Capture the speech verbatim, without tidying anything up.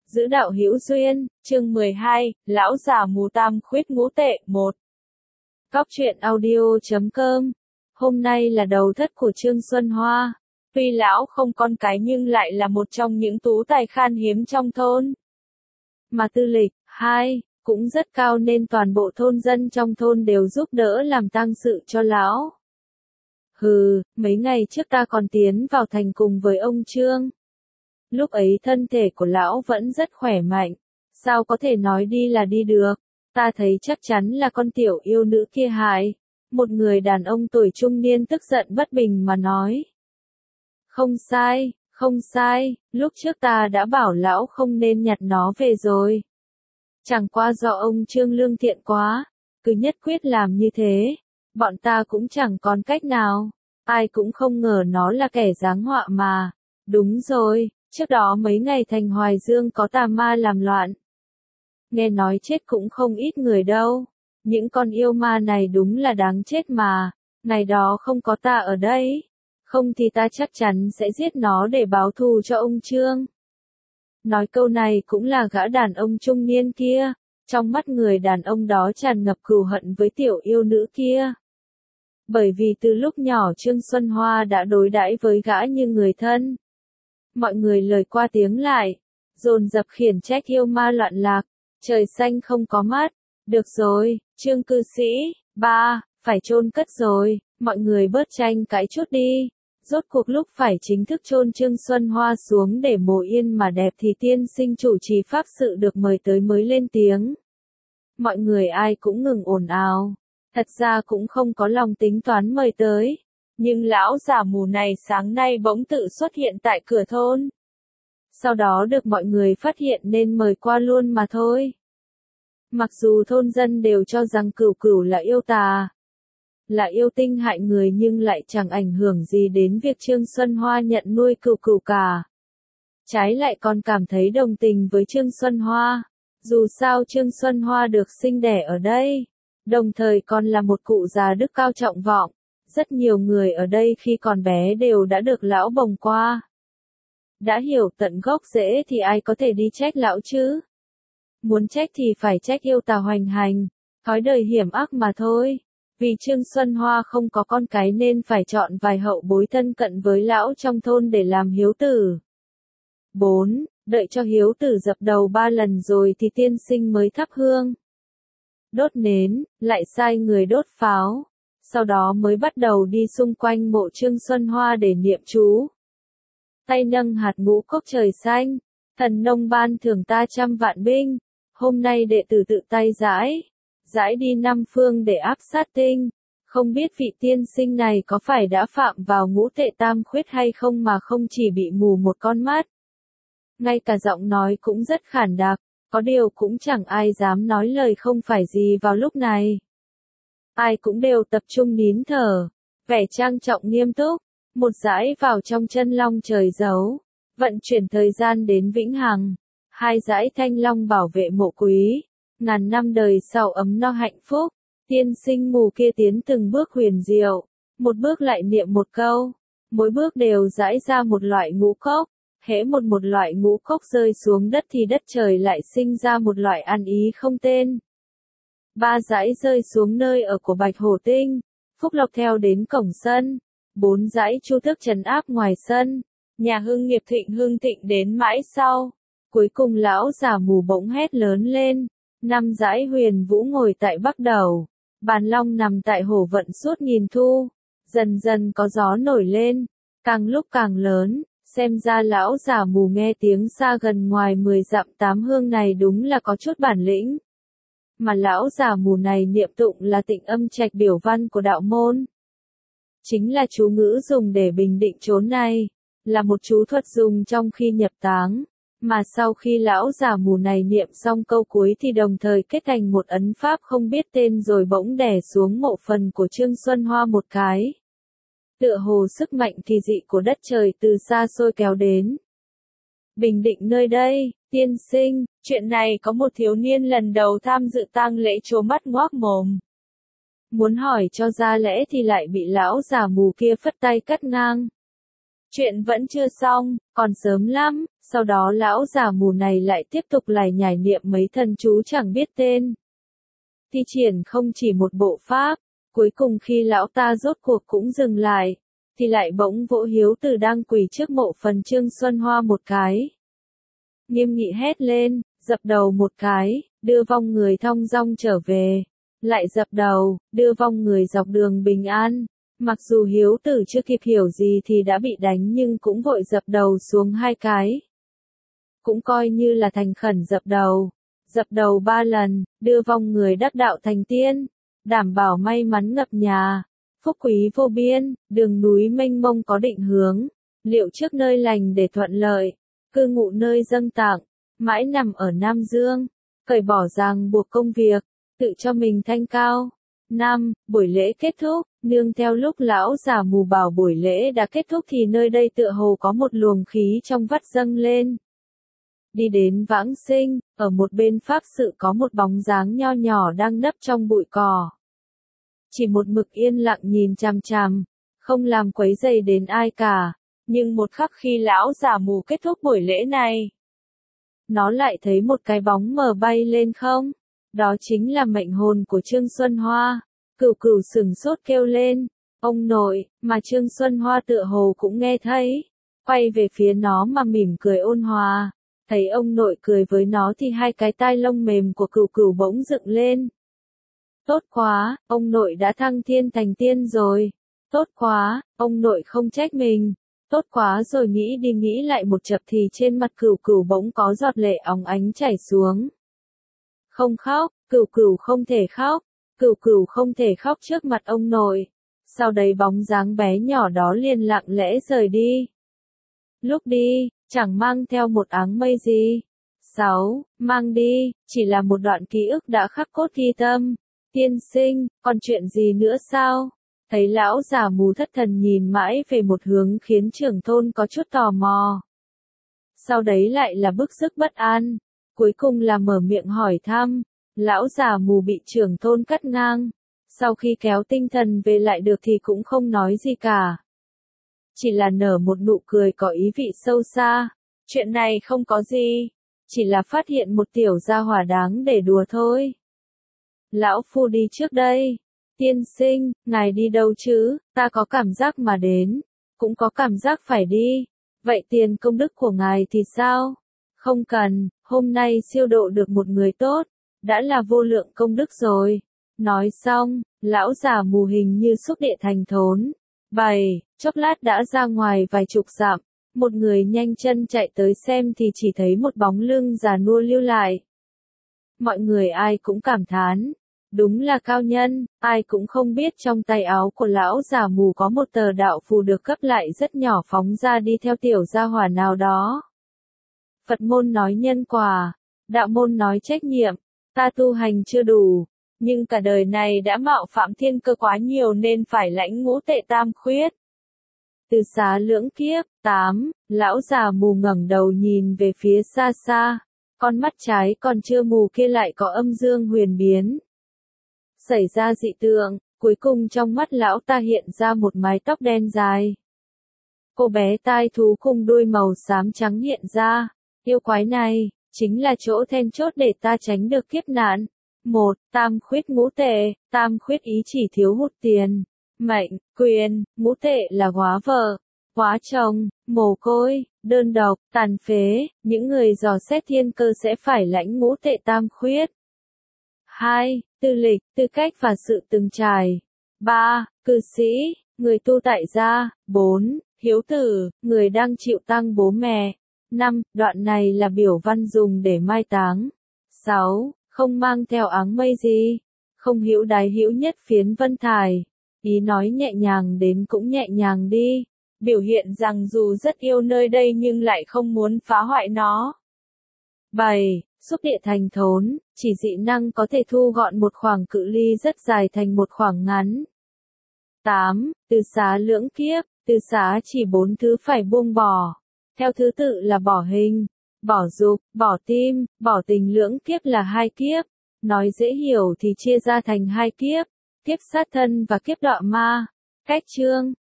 Giữ đạo hữu duyên, chương mười hai, lão già mù tam khuyết ngũ tệ, một. Cóc truyện audio chấm com. Hôm nay là đầu thất của Trương Xuân Hoa. Tuy lão không con cái nhưng lại là một trong những tú tài khan hiếm trong thôn. Mà tư lịch, hai, cũng rất cao nên toàn bộ thôn dân trong thôn đều giúp đỡ làm tang sự cho lão. Hừ, mấy ngày trước ta còn tiến vào thành cùng với ông Trương. Lúc ấy thân thể của lão vẫn rất khỏe mạnh, sao có thể nói đi là đi được, ta thấy chắc chắn là con tiểu yêu nữ kia hại. Một người đàn ông tuổi trung niên tức giận bất bình mà nói. Không sai, không sai, lúc trước ta đã bảo lão không nên nhặt nó về rồi. Chẳng qua do ông Trương lương thiện quá, cứ nhất quyết làm như thế, bọn ta cũng chẳng còn cách nào, ai cũng không ngờ nó là kẻ giáng họa mà. Đúng rồi. Trước đó mấy ngày thành Hoài Dương có tà ma làm loạn. Nghe nói chết cũng không ít người đâu. Những con yêu ma này đúng là đáng chết mà. Ngày đó không có ta ở đây. Không thì ta chắc chắn sẽ giết nó để báo thù cho ông Trương. Nói câu này cũng là gã đàn ông trung niên kia. Trong mắt người đàn ông đó tràn ngập cừu hận với tiểu yêu nữ kia. Bởi vì từ lúc nhỏ Trương Xuân Hoa đã đối đãi với gã như người thân. Mọi người lời qua tiếng lại, dồn dập khiển trách yêu ma loạn lạc, trời xanh không có mắt, được rồi, Trương cư sĩ, ba, phải chôn cất rồi, mọi người bớt tranh cãi chút đi, rốt cuộc lúc phải chính thức chôn Trương Xuân Hoa xuống để mồ yên mà đẹp thì tiên sinh chủ trì pháp sự được mời tới mới lên tiếng. Mọi người ai cũng ngừng ồn ào, thật ra cũng không có lòng tính toán mời tới. Nhưng lão già mù này sáng nay bỗng tự xuất hiện tại cửa thôn. Sau đó được mọi người phát hiện nên mời qua luôn mà thôi. Mặc dù thôn dân đều cho rằng cửu cửu là yêu tà, là yêu tinh hại người nhưng lại chẳng ảnh hưởng gì đến việc Trương Xuân Hoa nhận nuôi cửu cửu cả. Trái lại còn cảm thấy đồng tình với Trương Xuân Hoa. Dù sao Trương Xuân Hoa được sinh đẻ ở đây, đồng thời còn là một cụ già đức cao trọng vọng. Rất nhiều người ở đây khi còn bé đều đã được lão bồng qua. Đã hiểu tận gốc rễ thì ai có thể đi trách lão chứ? Muốn trách thì phải trách yêu tà hoành hành, thói đời hiểm ác mà thôi. Vì Trương Xuân Hoa không có con cái nên phải chọn vài hậu bối thân cận với lão trong thôn để làm hiếu tử. bốn. Đợi cho hiếu tử dập đầu ba lần rồi thì tiên sinh mới thắp hương. Đốt nến, lại sai người đốt pháo. Sau đó mới bắt đầu đi xung quanh mộ Trương Xuân Hoa để niệm chú. Tay nâng hạt ngũ cốc trời xanh, thần nông ban thưởng ta trăm vạn binh, hôm nay đệ tử tự tay giải, giải đi năm phương để áp sát tinh, không biết vị tiên sinh này có phải đã phạm vào ngũ tệ tam khuyết hay không mà không chỉ bị mù một con mắt. Ngay cả giọng nói cũng rất khản đặc, có điều cũng chẳng ai dám nói lời không phải gì vào lúc này. Ai cũng đều tập trung nín thở, vẻ trang trọng nghiêm túc, một dải vào trong chân long trời giấu, vận chuyển thời gian đến vĩnh hằng, hai dải thanh long bảo vệ mộ quý, ngàn năm đời sau ấm no hạnh phúc, tiên sinh mù kia tiến từng bước huyền diệu, một bước lại niệm một câu, mỗi bước đều dải ra một loại ngũ cốc, hễ một một loại ngũ cốc rơi xuống đất thì đất trời lại sinh ra một loại ăn ý không tên. Ba dải rơi xuống nơi ở của Bạch Hổ Tinh, Phúc Lộc theo đến cổng sân, bốn dải chu tước trấn áp ngoài sân, nhà hưng nghiệp thịnh hưng thịnh đến mãi sau, cuối cùng lão già mù bỗng hét lớn lên, năm dải huyền vũ ngồi tại bắc đầu, bàn long nằm tại hổ vận suốt nghìn thu, dần dần có gió nổi lên, càng lúc càng lớn, xem ra lão già mù nghe tiếng xa gần ngoài mười dặm tám hương này đúng là có chút bản lĩnh. Mà lão già mù này niệm tụng là tịnh âm trạch biểu văn của đạo môn. Chính là chú ngữ dùng để bình định chốn này, là một chú thuật dùng trong khi nhập táng, mà sau khi lão già mù này niệm xong câu cuối thì đồng thời kết thành một ấn pháp không biết tên rồi bỗng đè xuống mộ phần của Trương Xuân Hoa một cái. Tựa hồ sức mạnh kỳ dị của đất trời từ xa xôi kéo đến. Bình định nơi đây, tiên sinh, chuyện này có một thiếu niên lần đầu tham dự tang lễ trố mắt ngoác mồm. Muốn hỏi cho ra lẽ thì lại bị lão già mù kia phất tay cắt ngang. Chuyện vẫn chưa xong, còn sớm lắm, sau đó lão già mù này lại tiếp tục lải nhải niệm mấy thần chú chẳng biết tên. Thi triển không chỉ một bộ pháp, cuối cùng khi lão ta rốt cuộc cũng dừng lại, thì lại bỗng vỗ Hiếu Tử đang quỳ trước mộ phần Trương Xuân Hoa một cái. Nghiêm nghị hét lên, dập đầu một cái, đưa vong người thong dong trở về. Lại dập đầu, đưa vong người dọc đường bình an. Mặc dù Hiếu Tử chưa kịp hiểu gì thì đã bị đánh nhưng cũng vội dập đầu xuống hai cái. Cũng coi như là thành khẩn dập đầu. Dập đầu ba lần, đưa vong người đắc đạo thành tiên, đảm bảo may mắn ngập nhà, phúc quý vô biên, đường núi mênh mông có định hướng, liệu trước nơi lành để thuận lợi, cư ngụ nơi dâng tặng, mãi nằm ở Nam Dương, cởi bỏ ràng buộc công việc, tự cho mình thanh cao. Năm, buổi lễ kết thúc, nương theo lúc lão già mù bảo buổi lễ đã kết thúc thì nơi đây tựa hồ có một luồng khí trong vắt dâng lên. Đi đến vãng sinh, ở một bên pháp sự có một bóng dáng nho nhỏ đang nấp trong bụi cỏ. Chỉ một mực yên lặng nhìn chằm chằm, không làm quấy rầy đến ai cả, nhưng một khắc khi lão già mù kết thúc buổi lễ này, nó lại thấy một cái bóng mờ bay lên không, đó chính là mệnh hồn của Trương Xuân Hoa. Cửu Cửu sửng sốt kêu lên, ông nội, mà Trương Xuân Hoa tựa hồ cũng nghe thấy, quay về phía nó mà mỉm cười ôn hòa. Thấy ông nội cười với nó thì hai cái tai lông mềm của Cửu Cửu bỗng dựng lên. Tốt quá, ông nội đã thăng thiên thành tiên rồi. Tốt quá, ông nội không trách mình. Tốt quá rồi, nghĩ đi nghĩ lại một chập thì trên mặt Cửu Cửu bỗng có giọt lệ óng ánh chảy xuống. Không khóc, Cửu Cửu không thể khóc. Cửu Cửu không thể khóc trước mặt ông nội. Sau đấy bóng dáng bé nhỏ đó liền lặng lẽ rời đi. Lúc đi, chẳng mang theo một áng mây gì. Sáu, mang đi, chỉ là một đoạn ký ức đã khắc cốt ghi tâm. Tiên sinh, còn chuyện gì nữa sao? Thấy lão già mù thất thần nhìn mãi về một hướng khiến trưởng thôn có chút tò mò. Sau đấy lại là bức sức bất an. Cuối cùng là mở miệng hỏi thăm. Lão già mù bị trưởng thôn cắt ngang. Sau khi kéo tinh thần về lại được thì cũng không nói gì cả. Chỉ là nở một nụ cười có ý vị sâu xa. Chuyện này không có gì. Chỉ là phát hiện một tiểu gia hỏa đáng để đùa thôi. Lão phu đi trước đây. Tiên sinh, ngài đi đâu chứ? Ta có cảm giác mà đến. Cũng có cảm giác phải đi. Vậy tiền công đức của ngài thì sao? Không cần, hôm nay siêu độ được một người tốt. Đã là vô lượng công đức rồi. Nói xong, lão già mù hình như xúc địa thành thốn. Bảy, chốc lát đã ra ngoài vài chục dặm. Một người nhanh chân chạy tới xem thì chỉ thấy một bóng lưng già nua lưu lại. Mọi người ai cũng cảm thán. Đúng là cao nhân, ai cũng không biết trong tay áo của lão già mù có một tờ đạo phù được cấp lại rất nhỏ phóng ra đi theo tiểu gia hỏa nào đó. Phật môn nói nhân quả, đạo môn nói trách nhiệm, ta tu hành chưa đủ, nhưng cả đời này đã mạo phạm thiên cơ quá nhiều nên phải lãnh ngũ tệ tam khuyết. Từ xá lưỡng kiếp, tám, lão già mù ngẩng đầu nhìn về phía xa xa, con mắt trái còn chưa mù kia lại có âm dương huyền biến. Xảy ra dị tượng, cuối cùng trong mắt lão ta hiện ra một mái tóc đen dài. Cô bé tai thú cùng đuôi màu xám trắng hiện ra, yêu quái này, chính là chỗ then chốt để ta tránh được kiếp nạn. Một, tam khuyết ngũ tệ, tam khuyết ý chỉ thiếu hụt tiền, mệnh, quyền, ngũ tệ là hóa vợ, hóa chồng, mồ côi, đơn độc, tàn phế, những người dò xét thiên cơ sẽ phải lãnh ngũ tệ tam khuyết. Hai, tư lịch, tư cách và sự từng trải. Ba, cư sĩ, người tu tại gia. Bốn, hiếu tử, người đang chịu tang bố mẹ. Năm, đoạn này là biểu văn dùng để mai táng. Sáu, không mang theo áng mây gì. Không hữu đái hữu nhất phiến vân thải. Ý nói nhẹ nhàng đến cũng nhẹ nhàng đi. Biểu hiện rằng dù rất yêu nơi đây nhưng lại không muốn phá hoại nó. Bảy, xúc địa thành thốn, chỉ dị năng có thể thu gọn một khoảng cự ly rất dài thành một khoảng ngắn. Tám, từ xá lưỡng kiếp, từ xá chỉ bốn thứ phải buông bỏ. Theo thứ tự là bỏ hình, bỏ dục, bỏ tim, bỏ tình. Lưỡng kiếp là hai kiếp. Nói dễ hiểu thì chia ra thành hai kiếp, kiếp sát thân và kiếp đọa ma. Cách chương,